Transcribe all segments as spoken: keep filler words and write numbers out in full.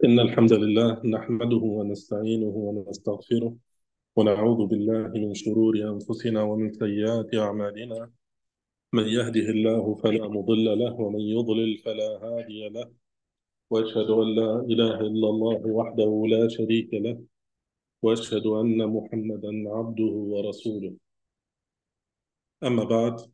إن الحمد لله نحمده ونستعينه ونستغفره ونعوذ بالله من شرور أنفسنا ومن سيئات أعمالنا. من يهده الله فلا مضل له ومن يضلل فلا هادي له، وأشهد أن لا إله إلا الله وحده لا شريك له، وأشهد أن محمدا عبده ورسوله. أما بعد،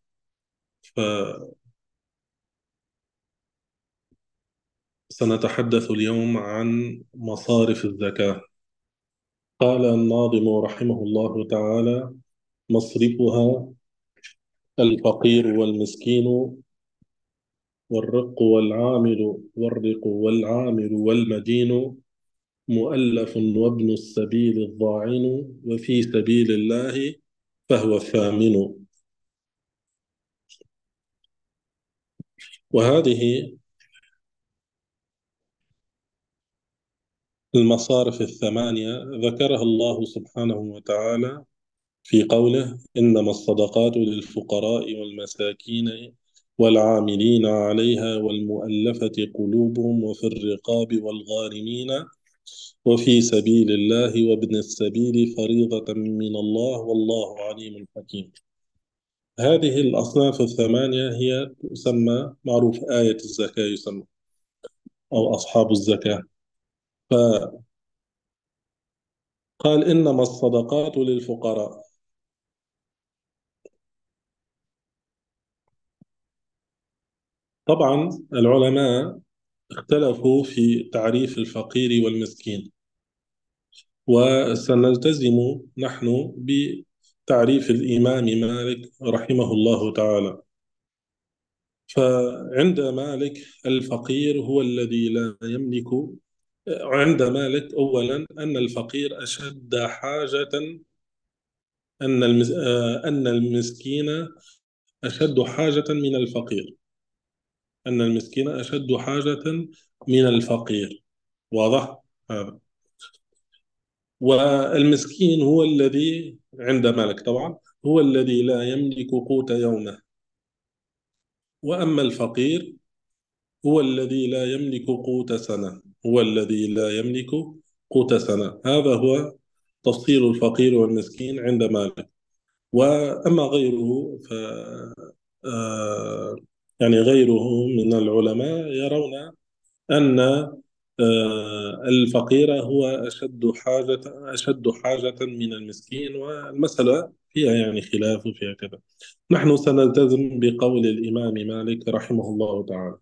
فسنتحدث اليوم عن مصارف الزكاة. قال الناظم رحمه الله تعالى: مصرفها الفقير والمسكين والرق والعامل والرق والعامل والمدين، مؤلف وابن السبيل الضاعن، وفي سبيل الله فهو الثامن. وهذه المصارف الثمانية ذكرها الله سبحانه وتعالى في قوله: إنما الصدقات للفقراء والمساكين والعاملين عليها والمؤلفة قلوبهم وفي الرقاب والغارمين وفي سبيل الله وابن السبيل فريضة من الله والله عليم حكيم. هذه الأصناف الثمانية هي تسمى معروف آية الزكاة، يسمى أو أصحاب الزكاة. فقال: إنما الصدقات للفقراء. طبعا العلماء اختلفوا في تعريف الفقير والمسكين، وسنلتزم نحن بتعريف الإمام مالك رحمه الله تعالى. فعند مالك الفقير هو الذي لا يملك. عند مالك أولا أن الفقير أشد حاجة، أن المس... آه، أن المسكين أشد حاجة من الفقير، أن المسكين أشد حاجة من الفقير. واضح هذا؟ والمسكين هو الذي عند مالك طبعا هو الذي لا يملك قوت يومه، وأما الفقير هو الذي لا يملك قوت سنة، هو الذي لا يملك قوت سنة. هذا هو تفصيل الفقير والمسكين عند مالك. وأما غيره ف آه، يعني غيره من العلماء يرون أن آه، الفقير هو أشد حاجة أشد حاجة من المسكين، والمسألة فيها يعني خلاف فيها كذا. نحن سنلتزم بقول الإمام مالك رحمه الله تعالى.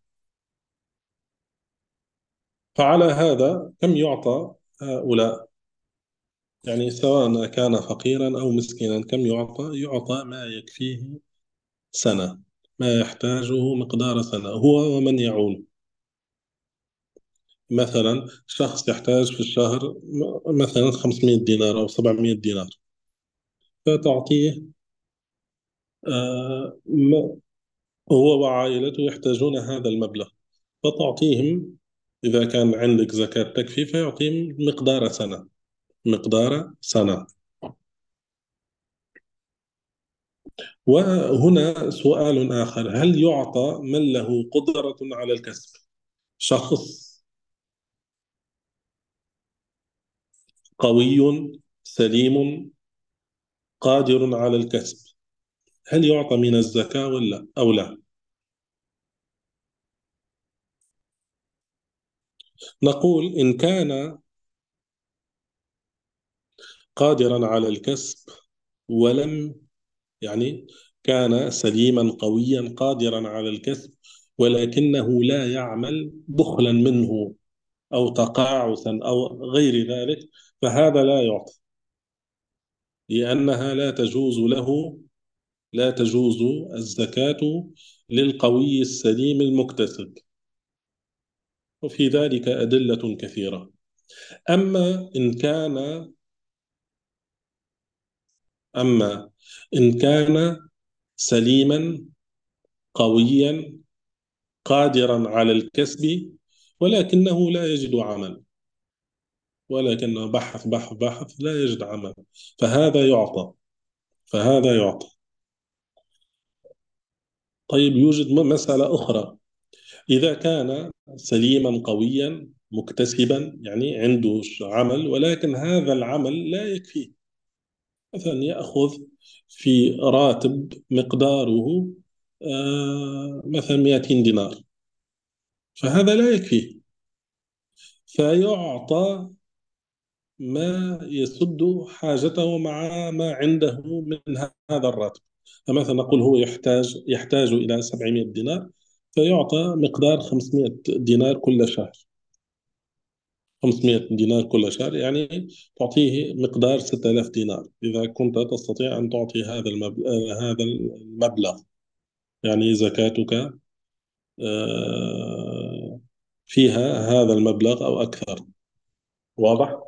فعلى هذا كم يعطى هؤلاء؟ يعني سواء كان فقيرا أو مسكينا كم يعطى؟ يعطى ما يكفيه سنة، ما يحتاجه مقدار سنة هو ومن يعول. مثلا شخص يحتاج في الشهر م- مثلا خمسمائة دينار أو سبعمائة دينار، فتعطيه آه، م- هو وعائلته يحتاجون هذا المبلغ، فتعطيهم. إذا كان عندك زكاة تكفي فيعطيهم مقدار سنة، مقدار سنة. وهنا سؤال آخر: هل يعطى من له قدرة على الكسب؟ شخص قوي سليم قادر على الكسب، هل يعطى من الزكاة ولا أو لا؟ نقول إن كان قادرا على الكسب ولم، يعني كان سليما قويا قادرا على الكسب ولكنه لا يعمل بخلا منه أو تقاعسا أو غير ذلك، فهذا لا يعطى، لأنها لا تجوز له، لا تجوز الزكاة للقوي السليم المكتسب. وفي ذلك أدلة كثيرة. أما إن كان أما إن كان سليما قويا قادرا على الكسب ولكنه لا يجد عمل، ولكنه بحث بحث بحث لا يجد عمل، فهذا يعطى، فهذا يعطى. طيب يوجد م- مسألة أخرى: إذا كان سليما قويا مكتسبا، يعني عنده ش- عمل، ولكن هذا العمل لا يكفيه. مثلا يأخذ في راتب مقداره آه، مثلا مئتين دينار، فهذا لا يكفيه، فيعطى ما يسد حاجته مع ما عنده من هذا الراتب. فمثلا نقول هو يحتاج يحتاج إلى سبعمائة دينار، فيعطى مقدار خمسمائة دينار كل شهر. خمسمائة دينار كل شهر يعني تعطيه مقدار ستة آلاف دينار، إذا كنت تستطيع أن تعطي هذا المبلغ، هذا المبلغ يعني زكاتك آه، فيها هذا المبلغ أو أكثر. واضح؟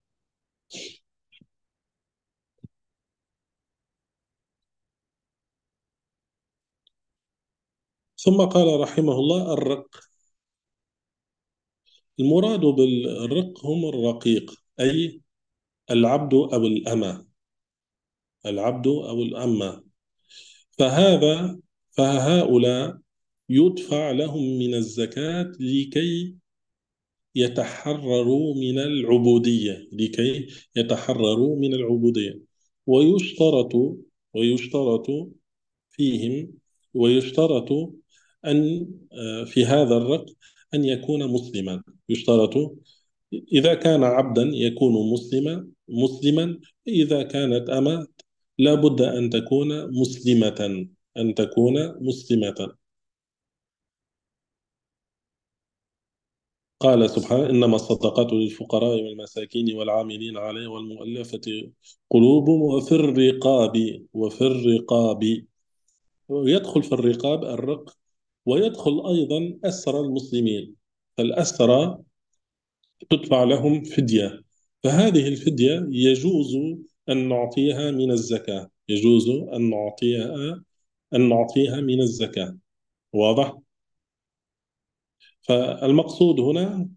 ثم قال رحمه الله: الرق. المراد بالرق هم الرقيق، أي العبد أو الأمة. العبد أو الأمة. فهذا فهؤلاء يدفع لهم من الزكاة لكي يتحرروا من العبودية، لكي يتحرروا من العبودية. ويشترط ويشترط فيهم ويشترط أن آه، في هذا الرق أن يكون مسلما. يشترط إذا كان عبدا يكون مسلما مسلما إذا كانت أمة لا بد أن تكون مسلمة، أن تكون مسلمة. قال سبحانه: إنما الصدقات للفقراء والمساكين والعاملين عليه والمؤلفة قلوبهم وفي الرقاب وفي الرقاب ويدخل في الرقاب الرق، ويدخل أيضا أسرى المسلمين. فالأسرى تدفع لهم فدية، فهذه الفدية يجوز أن نعطيها من الزكاة، يجوز أن نعطيها أن نعطيها من الزكاة. واضح؟ فالمقصود هنا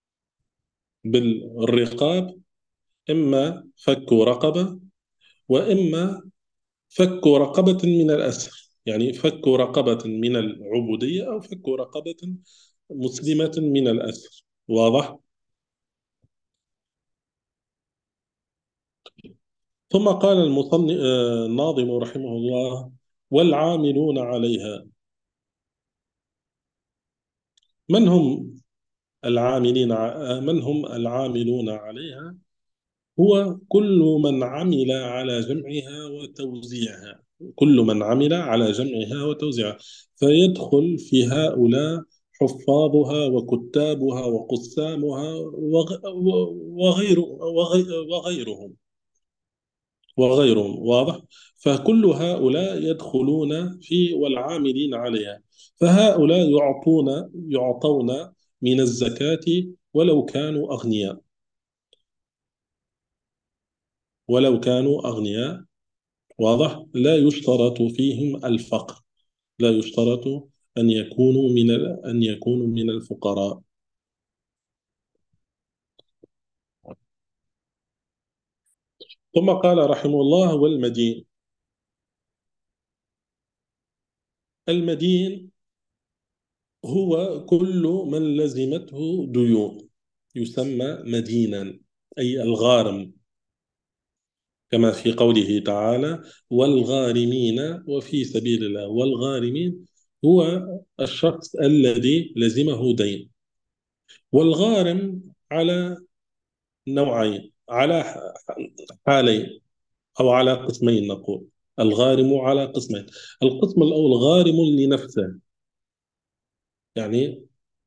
بالرقاب إما فك رقبة، وإما فك رقبة من الأسر، يعني فك رقبة من العبودية أو فك رقبة مسلمة من الأسر. واضح؟ ثم قال المصنف آه، الناظم رحمه الله: والعاملون عليها. من هم العاملين ع- آه، من هم العاملون عليها؟ هو كل من عمل على جمعها وتوزيعها، كل من عمل على جمعها وتوزيعها، فيدخل في هؤلاء حفاظها وكتابها وقسامها وغ- وغير وغي- وغيرهم وغيرهم. واضح؟ فكل هؤلاء يدخلون في والعاملين عليها، فهؤلاء يعطون يعطون من الزكاة ولو كانوا أغنياء، ولو كانوا أغنياء. واضح؟ لا يشترط فيهم الفقر، لا يشترط أن يكونوا من ال- أن يكونوا من الفقراء. ثم قال رحمه الله: والمدين. المدين هو كل من لزمته ديون، يسمى مدينا، أي الغارم، كما في قوله تعالى: والغارمين وفي سبيل الله. والغارمين هو الشخص الذي لزمه دين. والغارم على نوعين، على حالين، أو على قسمين نقول. الغارم على قسمين: القسم الأول غارم لنفسه، يعني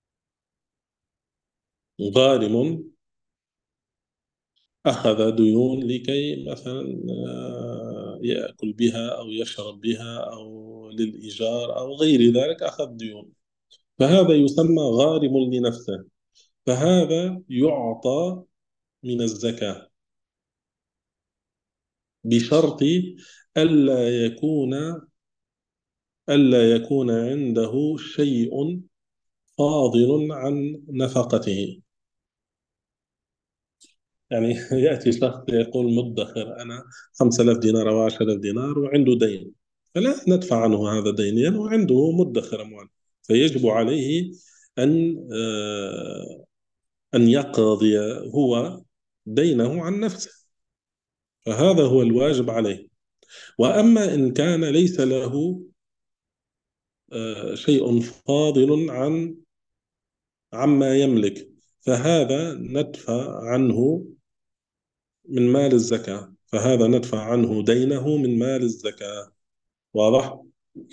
غارم أخذ ديون لكي مثلا آه، يأكل بها أو يشرب بها أو للإيجار أو غير ذلك، أخذ ديون، فهذا يسمى غارم لنفسه، فهذا يعطى من الزكاة بشرط ألا يكون ألا يكون عنده شيء فاضل عن نفقته. يعني يأتي شخص يقول مدخر أنا خمسة آلاف دينار أو عشرة آلاف دينار وعنده دين، فلا ندفع عنه هذا الدين لأنه عنده مدخر أموال. فيجب عليه أن آه، أن يقضي هو دينه عن نفسه، فهذا هو الواجب عليه. وأما إن كان ليس له آه، شيء فاضل عن عما يملك، فهذا ندفع عنه من مال الزكاة، فهذا ندفع عنه دينه من مال الزكاة. واضح؟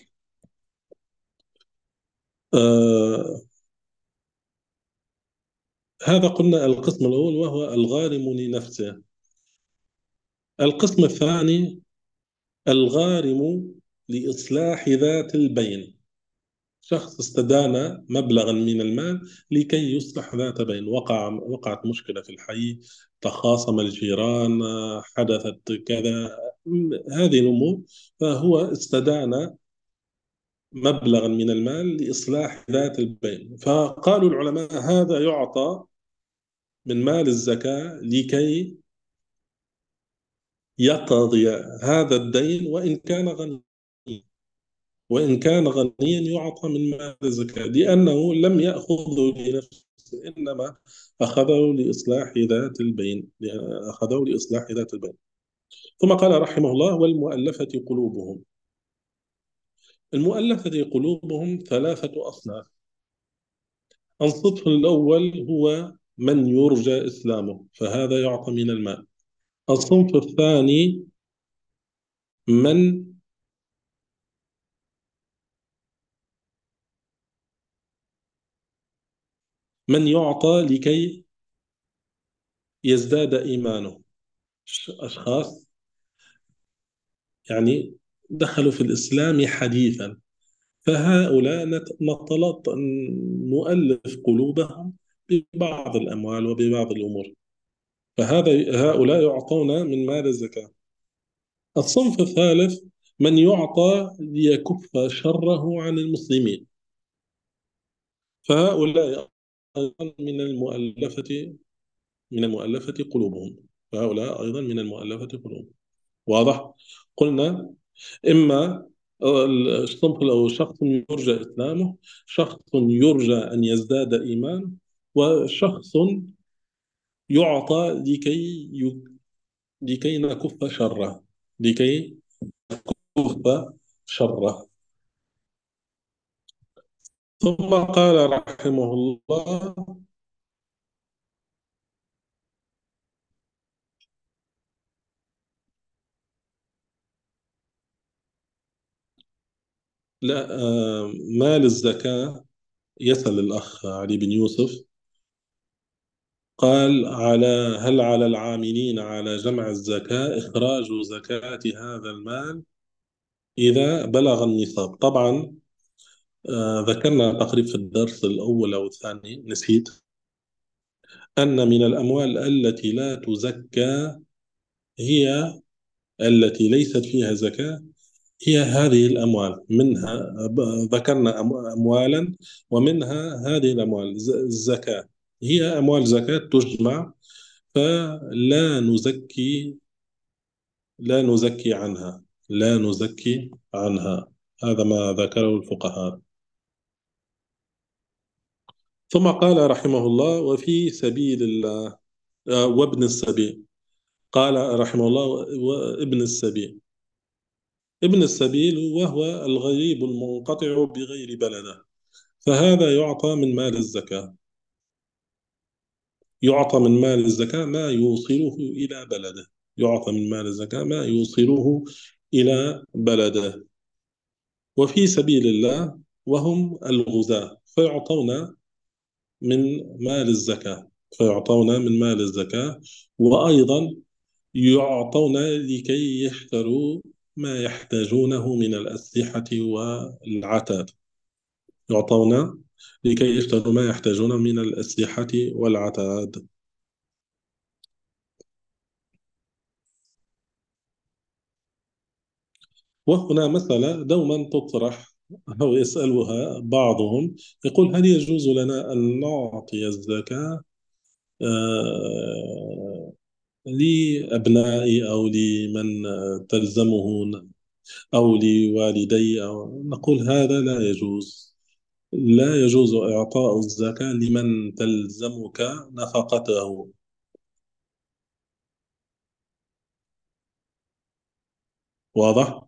آه هذا قلنا القسم الأول وهو الغارم لنفسه. القسم الثاني الغارم لإصلاح ذات البين. شخص استدان مبلغا من المال لكي يصلح ذات بين، وقع وقعت مشكلة في الحي، تخاصم الجيران، حدثت كذا، هذه الأمور، فهو استدان مبلغا من المال لإصلاح ذات البين، فقالوا العلماء هذا يعطى من مال الزكاة لكي يقضي هذا الدين وإن كان غنيا، وإن كان غنيا يعطى من مال الزكاة، لأنه لم يأخذه لنفسه، إنما أخذه لإصلاح ذات البين، أخذه لإصلاح ذات البين. ثم قال رحمه الله: والمؤلفة قلوبهم. المؤلفة قلوبهم ثلاثة أصناف. الصنف الأول هو من يرجى إسلامه، فهذا يعطى من المال. الصنف الثاني من من يعطى لكي يزداد إيمانه، أشخاص يعني دخلوا في الإسلام حديثا، فهؤلاء نت- نطلط نؤلف قلوبهم ببعض الأموال وببعض الأمور، فهذا هؤلاء يعطون من مال الزكاة. الصنف الثالث من يعطى ليكف شره عن المسلمين، فهؤلاء أيضا من المؤلفة من المؤلفة قلوبهم، فهؤلاء أيضا من المؤلفة قلوبهم. واضح؟ قلنا إما الصنف الأول شخص يرجى إسلامه، شخص يرجى أن يزداد إيمان، وشخص يعطى لكي ي- لكي نكف شره، لكي نكف شره. ثم قال رحمه الله: لا آه، مال الزكاة، يسأل الأخ علي بن يوسف، قال: على هل على العاملين على جمع الزكاة إخراج زكاة هذا المال إذا بلغ النصاب؟ طبعا آه، ذكرنا تقريبا في الدرس الأول أو الثاني، نسيت، أن من الأموال التي لا تزكى هي التي ليست فيها زكاة، هي هذه الأموال. منها ب- ذكرنا أم- أموالا، ومنها هذه الأموال ز- الزكاة، هي أموال زكاة تجمع، فلا نزكي لا نزكي عنها، لا نزكي عنها. هذا ما ذكره الفقهاء. ثم قال رحمه الله: وفي سبيل الله، آه، وابن السبيل. قال رحمه الله: وابن السبيل. ابن السبيل وهو الغريب المنقطع بغير بلده، فهذا يعطى من مال الزكاة، يعطى من مال الزكاة ما يوصله إلى بلده، يعطى من مال الزكاة ما يوصله إلى بلده. وفي سبيل الله وهم الغزاة، فيعطون من مال الزكاة، فيعطون من مال الزكاة، وأيضا يعطون لكي يشتروا ما يحتاجونه من الأسلحة والعتاد، يعطون لكي يشتروا ما يحتاجون من الأسلحة والعتاد. وهنا مسألة دوما تطرح أو يسألها بعضهم، يقول: هل يجوز لنا أن نعطي الزكاة آه، لأبنائي أو لمن تلزمه أو لوالدي؟ أو نقول هذا لا يجوز، لا يجوز إعطاء الزكاة لمن تلزمك نفقته. واضح؟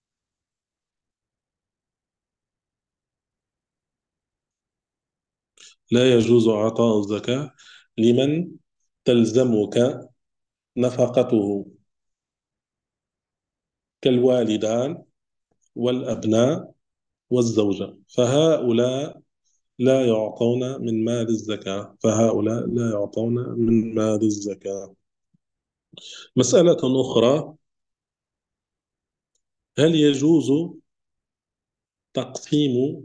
لا يجوز إعطاء الزكاة لمن تلزمك نفقته، كالوالدان والأبناء والزوجة، فهؤلاء لا يعطون من مال الزكاة، فهؤلاء لا يعطون من مال الزكاة. مسألة أخرى: هل يجوز تقسيم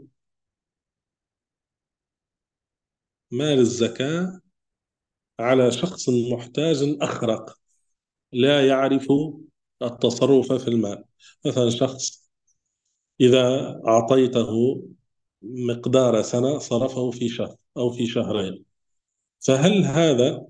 مال الزكاة على شخص محتاج أخرق لا يعرف التصرف في المال؟ مثلا شخص إذا أعطيته مقدار سنة صرفه في شهر أو في شهرين، فهل هذا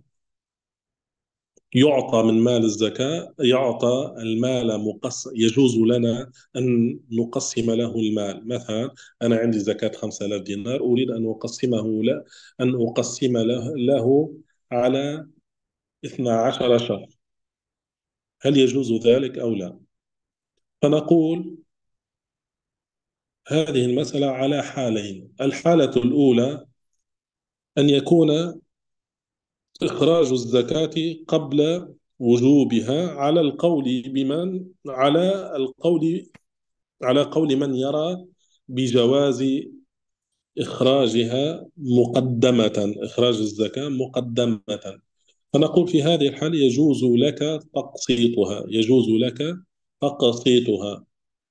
يعطى من مال الزكاة؟ يعطى المال مقسم، يجوز لنا أن نقسم له المال. مثلا أنا عندي زكاة خمسة آلاف دينار، أريد أن أقسمه له، أن أقسم له, له على اثنا عشر شهر، هل يجوز ذلك أو لا؟ فنقول هذه المسألة على حالين: الحالة الأولى أن يكون إخراج الزكاة قبل وجوبها، على القول بمن على القول على قول من يرى بجواز إخراجها مقدمة، إخراج الزكاة مقدمة. فنقول في هذه الحال يجوز لك تقسيطها، يجوز لك تقسيطها.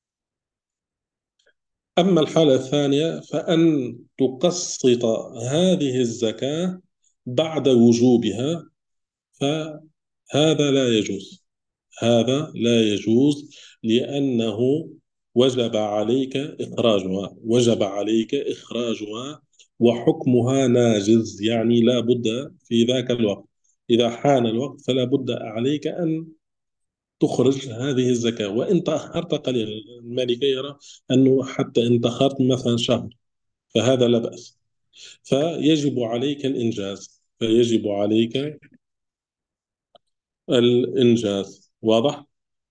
أما الحالة الثانية فأن تقسط هذه الزكاة بعد وجوبها، فهذا لا يجوز، هذا لا يجوز، لأنه وجب عليك إخراجها، وجب عليك إخراجها وحكمها ناجز، يعني لا بد في ذاك الوقت، إذا حان الوقت فلا بد عليك أن تخرج هذه الزكاة. وإن تأخرت قليلا، المالكي يرى أنه حتى إن تأخرت مثلا شهر فهذا لا بأس، فيجب عليك الإنجاز، فيجب عليك الإنجاز. واضح؟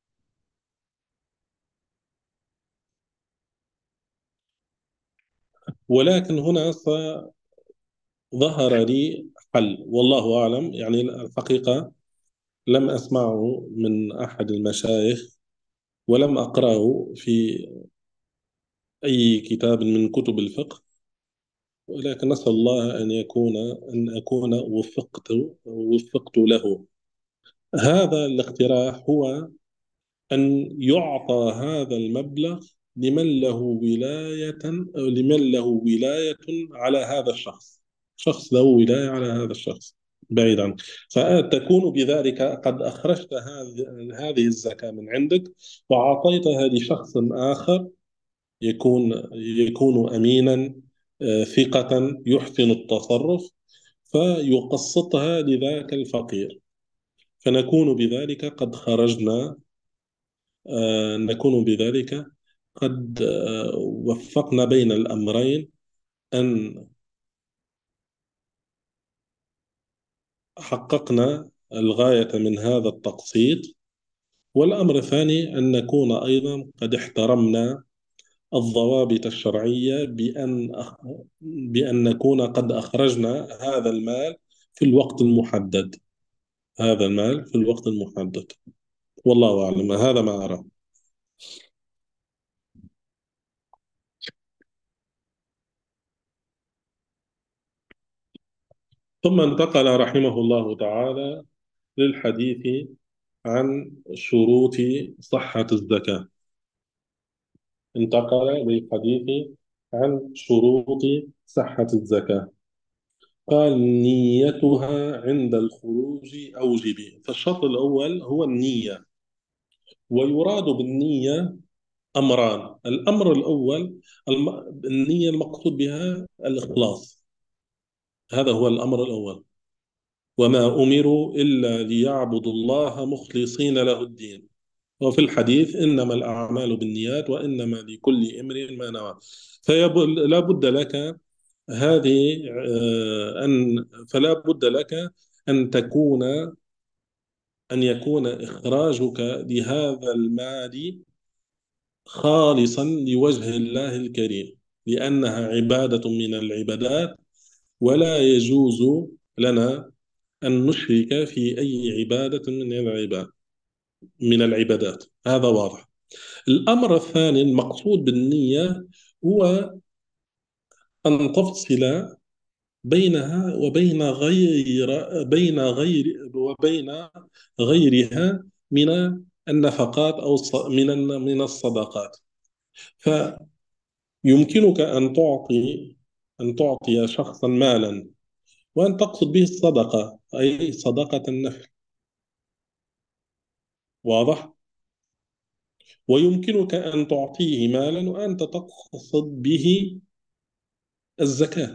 ولكن هنا ظهر لي حل والله أعلم، يعني الحقيقة لم أسمعه من أحد المشايخ ولم أقرأه في أي كتاب من كتب الفقه، ولكن نسأل الله أن يكون أن أكون وفقت وفقت له. هذا الاقتراح هو أن يعطى هذا المبلغ لمن له ولاية، أو لمن له ولاية على هذا الشخص، شخص له ولاية على هذا الشخص بعيد عنك، فتكون بذلك قد أخرجت هذه هذه الزكاة من عندك وأعطيتها لشخص آخر يكون يكون أمينا، آه، ثقة يحسن التصرف، فيقسطها لذاك الفقير، فنكون بذلك قد خرجنا، آه، نكون بذلك قد آه، وفقنا بين الأمرين، أن حققنا الغاية من هذا التقسيط، والأمر الثاني أن نكون أيضا قد احترمنا الضوابط الشرعية، بأن أخ- بأن نكون قد أخرجنا هذا المال في الوقت المحدد، هذا المال في الوقت المحدد. والله أعلم، هذا ما أرى. ثم انتقل رحمه الله تعالى للحديث عن شروط صحة الزكاة، انتقل للحديث عن شروط صحة الزكاة. قال: نيتها عند الخروج أوجب. فالشرط الأول هو النية، ويراد بالنية أمران: الأمر الأول الم... النية المقصود بها الإخلاص، هذا هو الأمر الأول. وما أمروا إلا ليعبدوا الله مخلصين له الدين، وفي الحديث إنما الأعمال بالنيات وإنما لكل امرئ ما نوى. فلا بد لك هذه آه، أن فلا بد لك أن تكون أن يكون إخراجك لهذا المال خالصا لوجه الله الكريم، لأنها عبادة من العبادات، ولا يجوز لنا أن نشرك في أي عبادة من العباد من العبادات. هذا واضح. الأمر الثاني المقصود بالنية هو أن تفصل بينها وبين غير بين غير وبين غيرها من النفقات أو الص- من من الصدقات. فيمكنك أن تعطي أن تعطي شخصا مالا وأن تقصد به الصدقة، أي صدقة النفل. واضح. ويمكنك أن تعطيه مالا وأنت تقصد به الزكاة،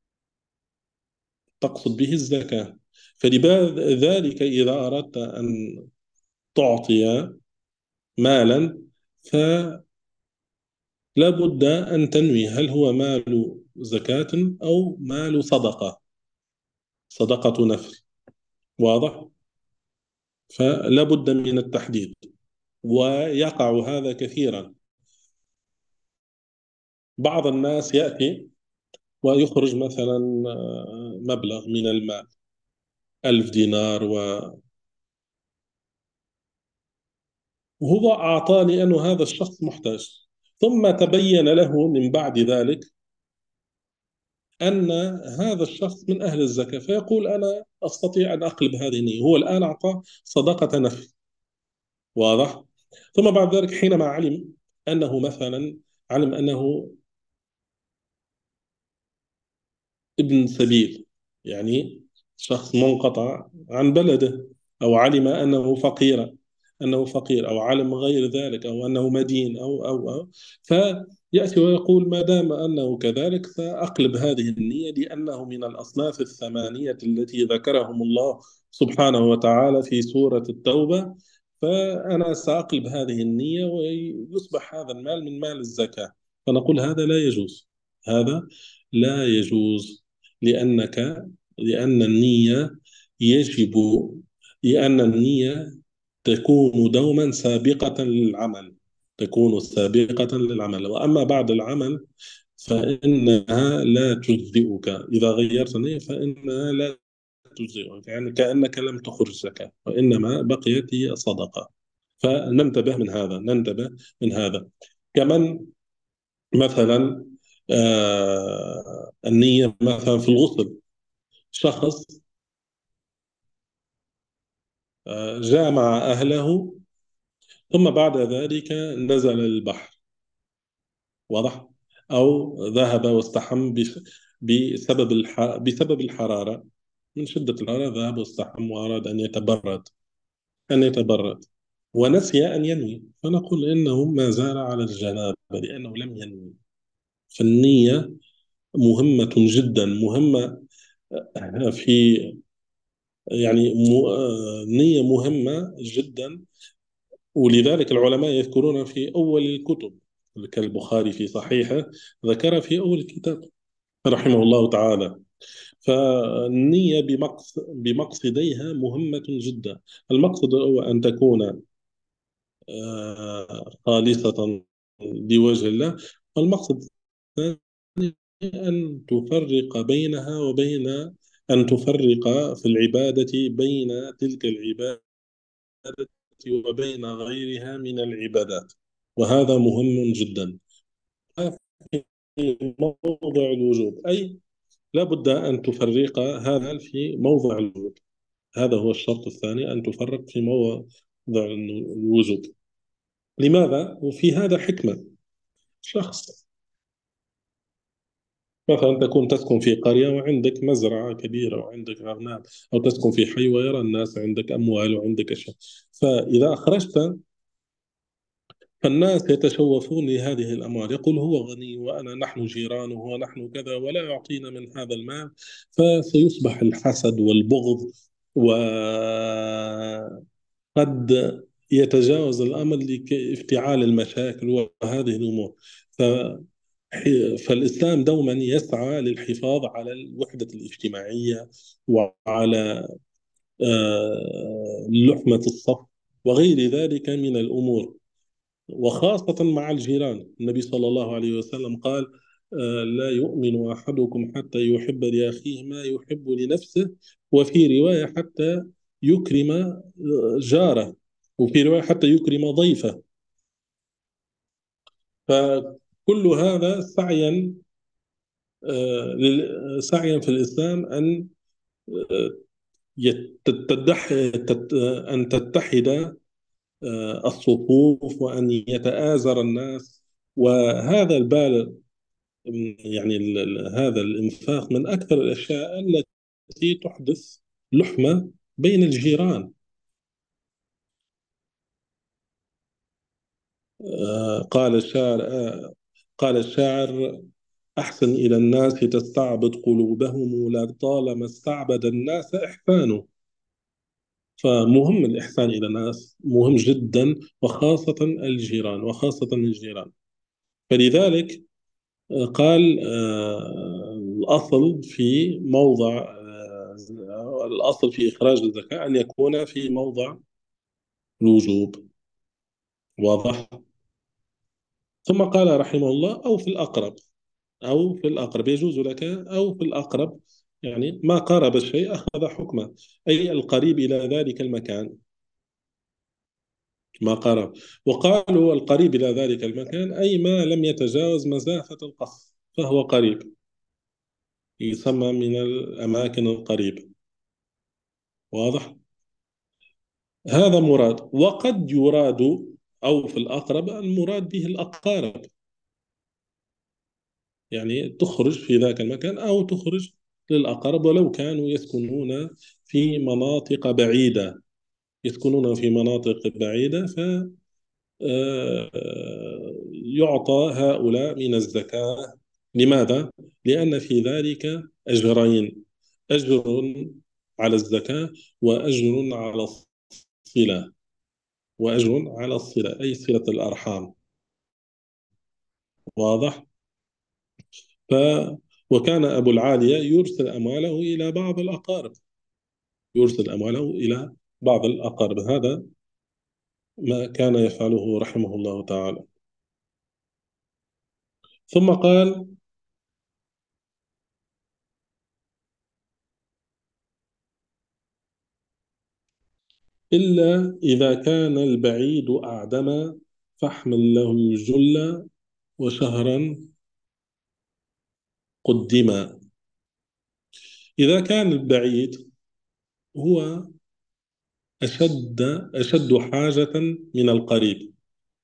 تقصد به الزكاة. فلذلك إذا أردت أن تعطي مالا فلا بد أن تنوي هل هو مال زكاة أو مال صدقة، صدقة نفل. واضح. فلا بد من التحديد، ويقع هذا كثيرا. بعض الناس يأتي ويخرج مثلا آه، مبلغ من المال، ألف دينار، وهو أعطاه لأنه هذا الشخص محتاج. ثم تبين له من بعد ذلك أن هذا الشخص من أهل الزكاة، فيقول أنا أستطيع أن أقلب هذه النية. هو الآن أعطى صدقة نفل. واضح. ثم بعد ذلك حينما علم أنه مثلا علم أنه ابن سبيل، يعني شخص منقطع عن بلده، أو علم أنه فقير أنه فقير أو علم غير ذلك، أو أنه مدين أو أو أو فيأتي ويقول ما دام أنه كذلك سأقلب هذه النية، لأنه من الأصناف الثمانية التي ذكرهم الله سبحانه وتعالى في سورة التوبة، فأنا سأقلب هذه النية ويصبح هذا المال من مال الزكاة. فنقول هذا لا يجوز، هذا لا يجوز. لأنك لأن النية يجب لأن النية تكون دوما سابقة للعمل، تكون سابقة للعمل. وأما بعد العمل فإنها لا تجزئك. إذا غيرت النية فإنها لا تجزئك، يعني كأنك لم تخرج زكاة، وإنما بقيت هي صدقة. فننتبه من هذا، ننتبه من هذا. كمان مثلا آه النية مثلا في الغسل. شخص آه جامع أهله ثم بعد ذلك نزل البحر. واضح. أو ذهب واستحم بش- بسبب الح... بسبب الحرارة، من شدة الحرارة ذهب واستحم وأراد أن يتبرد، أن يتبرد ونسي أن ينوي، فنقول إنه ما زال على الجنابة لأنه لم ينوي. فالنية مهمة جدا، مهمة في يعني م... آه، نية مهمة جدا. ولذلك العلماء يذكرون في أول الكتب، كالبخاري في صحيحه ذكر في أول الكتاب رحمه الله تعالى. فالنية بمقص بمقصديها مهمة جدا. المقصد هو أن تكون آه، خالصة لوجه الله. والمقصد الثاني أن تفرق بينها وبين أن تفرق في العبادة بين تلك العبادة وبين غيرها من العبادات، وهذا مهم جدا. في موضع الوجوب، أي لا بد أن تفرق هذا في موضع الوجوب. هذا هو الشرط الثاني، أن تفرق في موضع الوجوب. لماذا؟ وفي هذا حكمة. شخص مثلا تكون تسكن في قرية وعندك مزرعة كبيرة وعندك أغنام، أو تسكن في حي ويرى الناس عندك أموال وعندك أشياء، فإذا أخرجت فالناس يتشوفون لهذه الأموال، يقول هو غني وأنا نحن جيرانه ونحن كذا ولا يعطينا من هذا المال. فسيصبح الحسد والبغض، وقد يتجاوز الأمر لافتعال المشاكل وهذه الأمور. ف فالإسلام دوما يسعى للحفاظ على الوحدة الاجتماعية، وعلى آه، لحمة الصف وغير ذلك من الأمور، وخاصة مع الجيران. النبي صلى الله عليه وسلم قال: آه، لا يؤمن أحدكم حتى يحب لأخيه ما يحب لنفسه، وفي رواية حتى يكرم آه، جاره، وفي رواية حتى يكرم ضيفه. فكل هذا سعيا آه، لل- سعيا في الإسلام أن آه، يت- تتدح تت- أن تتحد آه، الصفوف، وأن يتآزر الناس. وهذا البال، يعني ال- ال- هذا الإنفاق من أكثر الأشياء التي تحدث لحمة بين الجيران. آه، قال الشاعر آه، قال الشاعر: أحسن إلى الناس تستعبد قلوبهم، لطالما استعبد الناس إحسانه. فمهم الإحسان إلى الناس، مهم جدا، وخاصة الجيران، وخاصة الجيران. فلذلك آه، قال آه، الأصل في موضع آه، الأصل في إخراج الزكاة أن يكون في موضع الوجوب. واضح. ثم قال رحمه الله: أو في الأقرب. أو في الأقرب يجوز لك، أو في الأقرب، يعني ما قارب الشيء أخذ حكمه، أي القريب إلى ذلك المكان. ما قارب. وقالوا القريب إلى ذلك المكان أي ما لم يتجاوز مسافة القصر فهو قريب، يسمى من الأماكن القريبة. واضح. هذا مراد. وقد يراد أو في الأقرب المراد به الأقارب، يعني تخرج في ذاك المكان أو تخرج للأقارب، ولو كانوا يسكنون في مناطق بعيدة. يسكنون في مناطق بعيدة ف آه، يعطى هؤلاء من الزكاة. لماذا؟ لأن في ذلك أجرين: أجر على الزكاة، وأجر على الصلة. وأجر على الصلة أي صلة الأرحام. واضح. ف وكان أبو العالية يرسل أمواله إلى بعض الأقارب، يرسل أمواله إلى بعض الأقارب. هذا ما كان يفعله رحمه الله تعالى. ثم قال: إلا إذا كان البعيد أعدم، فاحمل له الجل وشهرا قدما. إذا كان البعيد هو أشد أشد حاجة من القريب،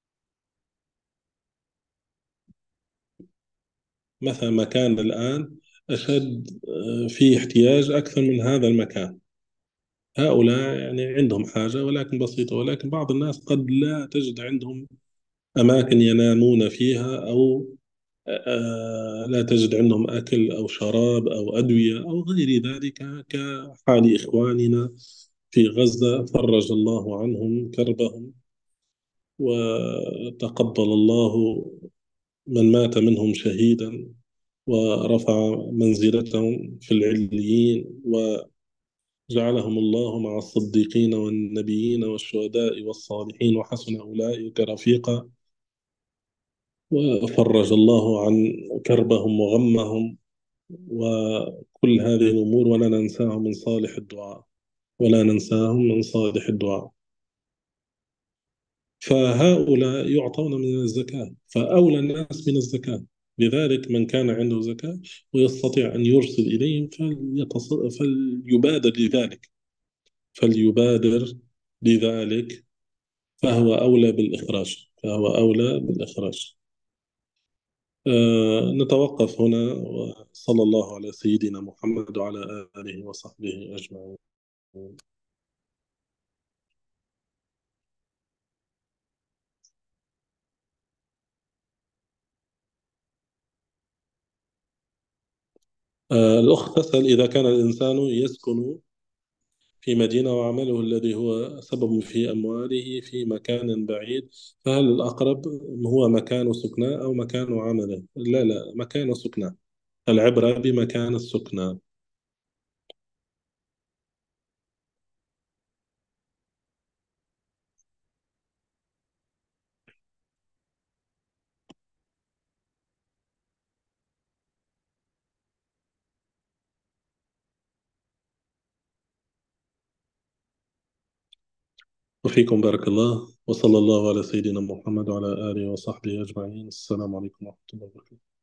مثلا مكان الآن أشد آه، فيه احتياج أكثر من هذا المكان. هؤلاء يعني عندهم حاجة ولكن بسيطة، ولكن بعض الناس قد لا تجد عندهم أماكن ينامون فيها، أو آه، لا تجد عندهم أكل أو شراب أو أدوية أو غير ذلك، كحال إخواننا في غزة، فرج الله عنهم كربهم، وتقبل الله من مات منهم شهيدا، ورفع منزلتهم في العليين، وجعلهم الله مع الصديقين والنبيين والشهداء والصالحين، وحسن أولئك رفيقا. وفرج الله عن كربهم وغمهم وكل هذه الأمور، ولا ننساهم من صالح الدعاء، ولا ننساهم من صالح الدعاء. فهؤلاء يعطون من الزكاة، فأولى الناس من الزكاة. لذلك من كان عنده زكاة ويستطيع أن يرسل إليهم فليتص... فليبادر لذلك، فليبادر لذلك، فهو أولى بالإخراج، فهو أولى بالإخراج. آه نتوقف هنا، وصلى الله على سيدنا محمد وعلى آله وصحبه أجمعين. آه الأخت تسأل: إذا كان الإنسان يسكن في مدينة وعمله الذي هو سبب في أمواله في مكان بعيد، فهل الأقرب هو مكان سكناه أو مكان عمله؟ لا لا، مكان سكناه. العبرة بمكان السكنى. وفيكم بارك الله، وصلى الله على سيدنا محمد وعلى آله وصحبه أجمعين. السلام عليكم ورحمة الله وبركاته.